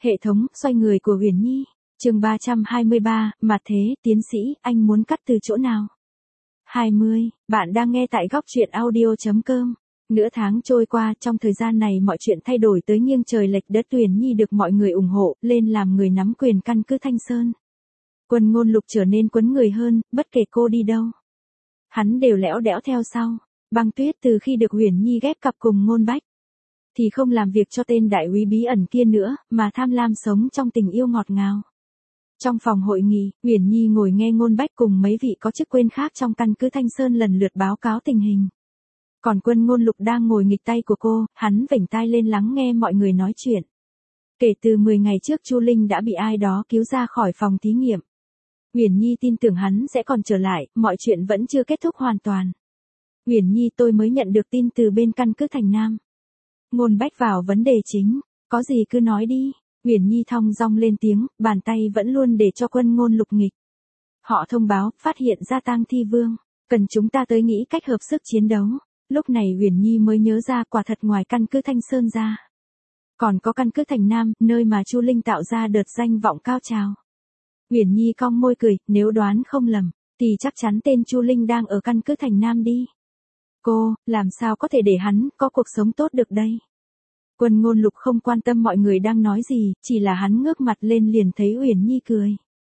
Hệ thống, xoay người của Huyền Nhi. Chương 323, mà thế, tiến sĩ, anh muốn cắt từ chỗ nào? 20, bạn đang nghe tại góc truyện audio.com. Nửa tháng trôi qua, trong thời gian này mọi chuyện thay đổi tới nghiêng trời lệch đất. Huyền Nhi được mọi người ủng hộ, lên làm người nắm quyền căn cứ Thanh Sơn. Quân Ngôn Lục trở nên quấn người hơn, bất kể cô đi đâu, hắn đều lẽo đẽo theo sau. Băng Tuyết từ khi được Huyền Nhi ghép cặp cùng Ngôn Bách, thì không làm việc cho tên đại úy bí ẩn kia nữa, mà tham lam sống trong tình yêu ngọt ngào. Trong phòng hội nghị, Huyền Nhi ngồi nghe Ngôn Bách cùng mấy vị có chức quyền khác trong căn cứ Thanh Sơn lần lượt báo cáo tình hình. Còn Quân Ngôn Lục đang ngồi nghịch tay của cô, hắn vểnh tai lên lắng nghe mọi người nói chuyện. Kể từ 10 ngày trước Chu Linh đã bị ai đó cứu ra khỏi phòng thí nghiệm. Huyền Nhi tin tưởng hắn sẽ còn trở lại, mọi chuyện vẫn chưa kết thúc hoàn toàn. Huyền Nhi, tôi mới nhận được tin từ bên căn cứ Thành Nam. Ngôn Bách vào vấn đề chính, có gì cứ nói đi. Huyền Nhi thong dong lên tiếng, bàn tay vẫn luôn để cho Quân Ngôn Lục nghịch. Họ thông báo, phát hiện ra Tang Thi Vương, cần chúng ta tới nghĩ cách hợp sức chiến đấu. Lúc này Huyền Nhi mới nhớ ra quả thật ngoài căn cứ Thanh Sơn ra, còn có căn cứ Thành Nam, nơi mà Chu Linh tạo ra đợt danh vọng cao trào. Huyền Nhi cong môi cười, nếu đoán không lầm, thì chắc chắn tên Chu Linh đang ở căn cứ Thành Nam đi. Cô, làm sao có thể để hắn có cuộc sống tốt được đây? Quân Ngôn Lục không quan tâm mọi người đang nói gì, chỉ là hắn ngước mặt lên liền thấy Huyền Nhi cười.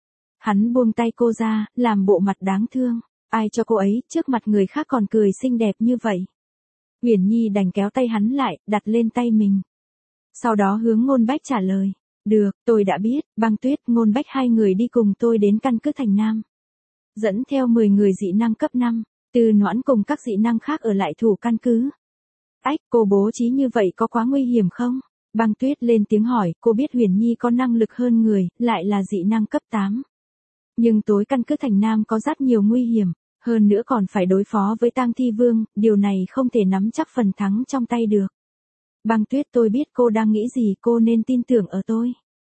Hắn buông tay cô ra, làm bộ mặt đáng thương. Ai cho cô ấy, trước mặt người khác còn cười xinh đẹp như vậy. Huyền Nhi đành kéo tay hắn lại, đặt lên tay mình. Sau đó hướng Ngôn Bách trả lời. Được, tôi đã biết, Băng Tuyết, Ngôn Bách hai người đi cùng tôi đến căn cứ Thành Nam. Dẫn theo 10 người dị năng cấp 5, Từ Noãn cùng các dị năng khác ở lại thủ căn cứ. Ách, cô bố trí như vậy có quá nguy hiểm không? Băng Tuyết lên tiếng hỏi, cô biết Huyền Nhi có năng lực hơn người, lại là dị năng cấp 8. Nhưng tối căn cứ Thành Nam có rất nhiều nguy hiểm, hơn nữa còn phải đối phó với Tang Thi Vương, điều này không thể nắm chắc phần thắng trong tay được. Băng Tuyết, tôi biết cô đang nghĩ gì, cô nên tin tưởng ở tôi.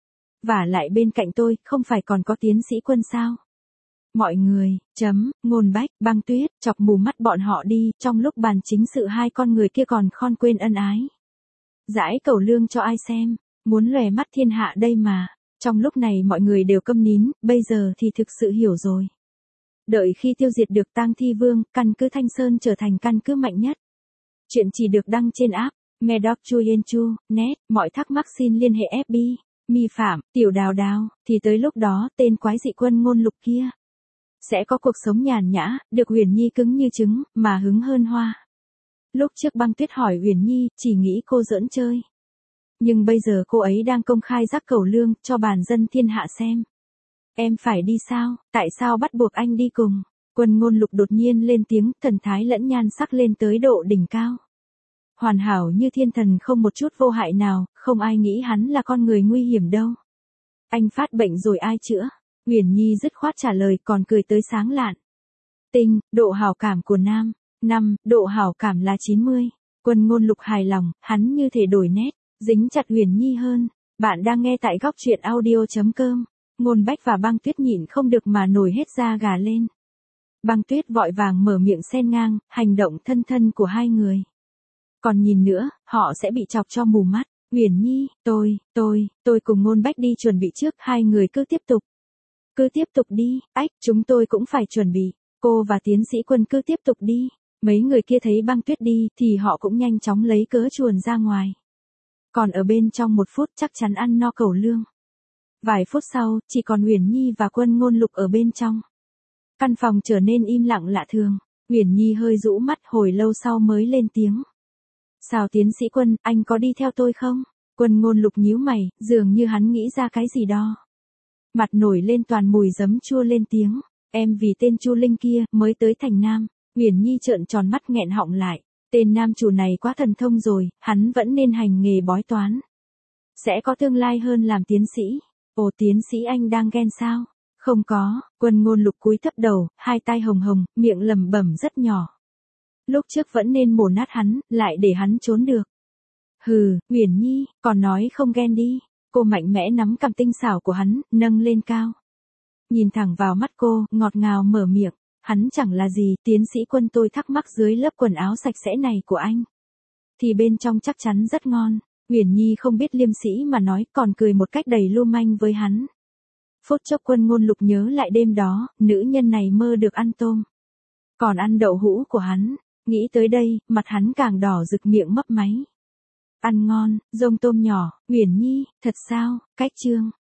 Vả lại bên cạnh tôi, không phải còn có tiến sĩ Quân sao? Mọi người, Ngôn Bách, Băng Tuyết, chọc mù mắt bọn họ đi, trong lúc bàn chính sự hai con người kia còn khon quên ân ái. Dãi cẩu lương cho ai xem, muốn lòe mắt thiên hạ đây mà. Trong lúc này mọi người đều câm nín, bây giờ thì thực sự hiểu rồi. Đợi khi tiêu diệt được Tang Thi Vương, căn cứ Thanh Sơn trở thành căn cứ mạnh nhất. Chuyện chỉ được đăng trên app Medoc.net, mọi thắc mắc xin liên hệ FB, Mi Phạm, Tiểu Đào Đào, thì tới lúc đó tên quái dị Quân Ngôn Lục kia sẽ có cuộc sống nhàn nhã, được Huyền Nhi cứng như trứng, mà hứng hơn hoa. Lúc trước Băng Tuyết hỏi Huyền Nhi, chỉ nghĩ cô giỡn chơi. Nhưng bây giờ cô ấy đang công khai rắc cẩu lương, cho bản dân thiên hạ xem. Em phải đi sao, tại sao bắt buộc anh đi cùng? Quân Ngôn Lục đột nhiên lên tiếng, thần thái lẫn nhan sắc lên tới độ đỉnh cao. Hoàn hảo như thiên thần, không một chút vô hại nào, không ai nghĩ hắn là con người nguy hiểm đâu. Anh phát bệnh rồi ai chữa? Huyền Nhi dứt khoát trả lời, còn cười tới sáng lạn. Tinh, độ hảo cảm của nam. 5, độ hảo cảm là 90. Quân Ngôn Lục hài lòng, hắn như thể đổi nét, dính chặt Huyền Nhi hơn. Bạn đang nghe tại góc truyện audio.com. Ngôn Bách và Băng Tuyết nhịn không được mà nổi hết da gà lên. Băng Tuyết vội vàng mở miệng xen ngang, hành động thân thân của hai người. Còn nhìn nữa, họ sẽ bị chọc cho mù mắt. Huyền Nhi, tôi cùng Ngôn Bách đi chuẩn bị trước, hai người cứ tiếp tục. Cứ tiếp tục đi, ách, chúng tôi cũng phải chuẩn bị. Cô và tiến sĩ Quân cứ tiếp tục đi. Mấy người kia thấy Băng Tuyết đi, thì họ cũng nhanh chóng lấy cớ chuồn ra ngoài. Còn ở bên trong 1 phút chắc chắn ăn no cẩu lương. Vài phút sau, chỉ còn Huyền Nhi và Quân Ngôn Lục ở bên trong. Căn phòng trở nên im lặng lạ thường. Huyền Nhi hơi rũ mắt, hồi lâu sau mới lên tiếng. Sao tiến sĩ Quân, anh có đi theo tôi không? Quân Ngôn Lục nhíu mày, dường như hắn nghĩ ra cái gì đó. Mặt nổi lên toàn mùi giấm chua lên tiếng. Em vì tên Chu Linh kia, mới tới Thành Nam. Huyền Nhi trợn tròn mắt nghẹn họng lại. Tên nam chủ này quá thần thông rồi, hắn vẫn nên hành nghề bói toán. Sẽ có tương lai hơn làm tiến sĩ. Ồ, tiến sĩ anh đang ghen sao? Không có. Quân Ngôn Lục cúi thấp đầu, hai tai hồng hồng, miệng lẩm bẩm rất nhỏ. Lúc trước vẫn nên mổ nát hắn, lại để hắn trốn được. Hừ, Huyền Nhi, còn nói không ghen đi. Cô mạnh mẽ nắm cằm tinh xảo của hắn, nâng lên cao. Nhìn thẳng vào mắt cô, ngọt ngào mở miệng. Hắn chẳng là gì, tiến sĩ Quân, tôi thắc mắc dưới lớp quần áo sạch sẽ này của anh. Thì bên trong chắc chắn rất ngon. Uyển Nhi không biết liêm sĩ mà nói, còn cười một cách đầy lưu manh với hắn. Phút chốc Quân Ngôn Lục nhớ lại đêm đó, nữ nhân này mơ được ăn tôm. Còn ăn đậu hũ của hắn, nghĩ tới đây, mặt hắn càng đỏ rực, miệng mấp máy. Ăn ngon, rông tôm nhỏ, Uyển Nhi, thật sao, cách chương.